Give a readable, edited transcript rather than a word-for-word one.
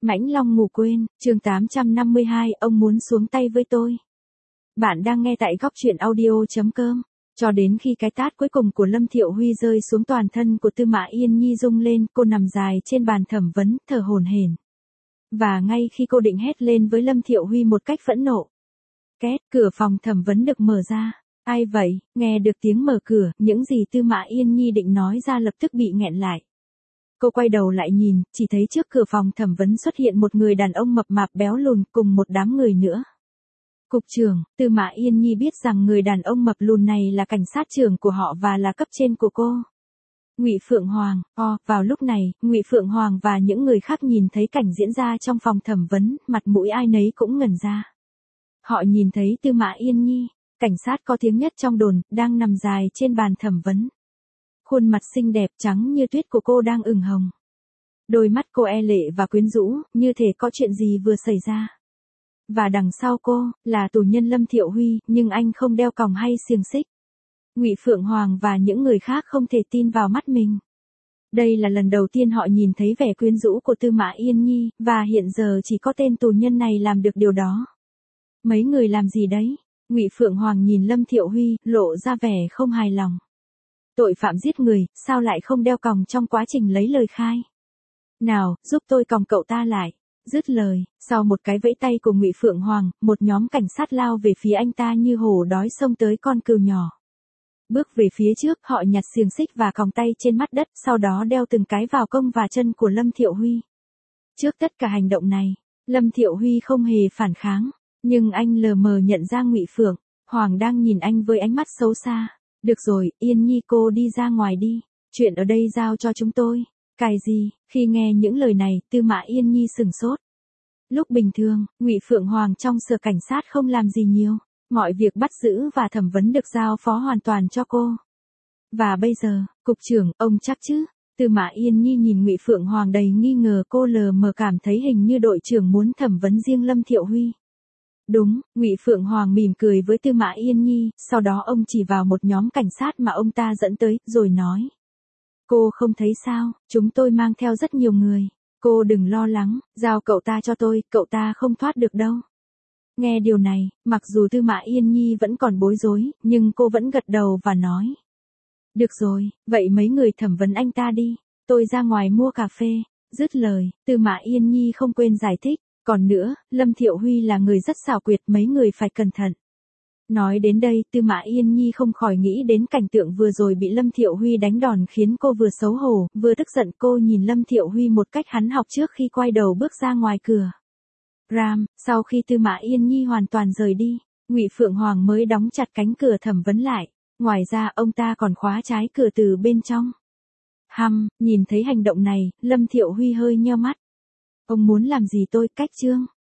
Mãnh Long ngủ quên, chương 852, ông muốn xuống tay với tôi. Bạn đang nghe tại góc truyện audio.com. Cho đến khi cái tát cuối cùng của Lâm Thiệu Huy rơi xuống, toàn thân của Tư Mã Yên Nhi rung lên, cô nằm dài trên bàn thẩm vấn, thở hổn hển. Và ngay khi cô định hét lên với Lâm Thiệu Huy một cách phẫn nộ, két, cửa phòng thẩm vấn được mở ra. Ai vậy? Nghe được tiếng mở cửa, những gì Tư Mã Yên Nhi định nói ra lập tức bị nghẹn lại. Cô quay đầu lại nhìn, chỉ thấy trước cửa phòng thẩm vấn xuất hiện một người đàn ông mập mạp béo lùn cùng một đám người nữa. Cục trưởng, Tư Mã Yên Nhi biết rằng người đàn ông mập lùn này là cảnh sát trưởng của họ và là cấp trên của cô. Ngụy Phượng Hoàng. Vào lúc này, Ngụy Phượng Hoàng và những người khác nhìn thấy cảnh diễn ra trong phòng thẩm vấn, mặt mũi ai nấy cũng ngẩn ra. Họ nhìn thấy Tư Mã Yên Nhi, cảnh sát có tiếng nhất trong đồn, đang nằm dài trên bàn thẩm vấn. Khuôn mặt xinh đẹp trắng như tuyết của cô đang ửng hồng. Đôi mắt cô e lệ và quyến rũ, như thể có chuyện gì vừa xảy ra. Và đằng sau cô, là tù nhân Lâm Thiệu Huy, nhưng anh không đeo còng hay xiềng xích. Ngụy Phượng Hoàng và những người khác không thể tin vào mắt mình. Đây là lần đầu tiên họ nhìn thấy vẻ quyến rũ của Tư Mã Yên Nhi, và hiện giờ chỉ có tên tù nhân này làm được điều đó. Mấy người làm gì đấy? Ngụy Phượng Hoàng nhìn Lâm Thiệu Huy, lộ ra vẻ không hài lòng. Tội phạm giết người, sao lại không đeo còng trong quá trình lấy lời khai? Nào, giúp tôi còng cậu ta lại. Dứt lời, sau một cái vẫy tay của Ngụy Phượng Hoàng, một nhóm cảnh sát lao về phía anh ta như hổ đói xông tới con cừu nhỏ. Bước về phía trước, họ nhặt xiềng xích và còng tay trên mặt đất, sau đó đeo từng cái vào công và chân của Lâm Thiệu Huy. Trước tất cả hành động này, Lâm Thiệu Huy không hề phản kháng, nhưng anh lờ mờ nhận ra Ngụy Phượng Hoàng đang nhìn anh với ánh mắt xấu xa. Được rồi, Yên Nhi cô đi ra ngoài đi, chuyện ở đây giao cho chúng tôi. Cái gì? Khi nghe những lời này, Tư Mã Yên Nhi sửng sốt. Lúc bình thường, Ngụy Phượng Hoàng trong sở cảnh sát không làm gì nhiều, mọi việc bắt giữ và thẩm vấn được giao phó hoàn toàn cho cô. Và bây giờ, cục trưởng, ông chắc chứ? Tư Mã Yên Nhi nhìn Ngụy Phượng Hoàng đầy nghi ngờ, cô lờ mờ cảm thấy hình như đội trưởng muốn thẩm vấn riêng Lâm Thiệu Huy. Đúng, Ngụy Phượng Hoàng mỉm cười với Tư Mã Yên Nhi, sau đó ông chỉ vào một nhóm cảnh sát mà ông ta dẫn tới, rồi nói. Cô không thấy sao, chúng tôi mang theo rất nhiều người. Cô đừng lo lắng, giao cậu ta cho tôi, cậu ta không thoát được đâu. Nghe điều này, mặc dù Tư Mã Yên Nhi vẫn còn bối rối, nhưng cô vẫn gật đầu và nói. Được rồi, vậy mấy người thẩm vấn anh ta đi, tôi ra ngoài mua cà phê. Dứt lời, Tư Mã Yên Nhi không quên giải thích. Còn nữa, Lâm Thiệu Huy là người rất xảo quyệt, mấy người phải cẩn thận. Nói đến đây, Tư Mã Yên Nhi không khỏi nghĩ đến cảnh tượng vừa rồi bị Lâm Thiệu Huy đánh đòn, khiến cô vừa xấu hổ, vừa tức giận. Cô nhìn Lâm Thiệu Huy một cách hắn học trước khi quay đầu bước ra ngoài cửa. Sau khi Tư Mã Yên Nhi hoàn toàn rời đi, Ngụy Phượng Hoàng mới đóng chặt cánh cửa thẩm vấn lại. Ngoài ra, ông ta còn khóa trái cửa từ bên trong. Nhìn thấy hành động này, Lâm Thiệu Huy hơi nheo mắt. Ông muốn làm gì tôi? Cách trương.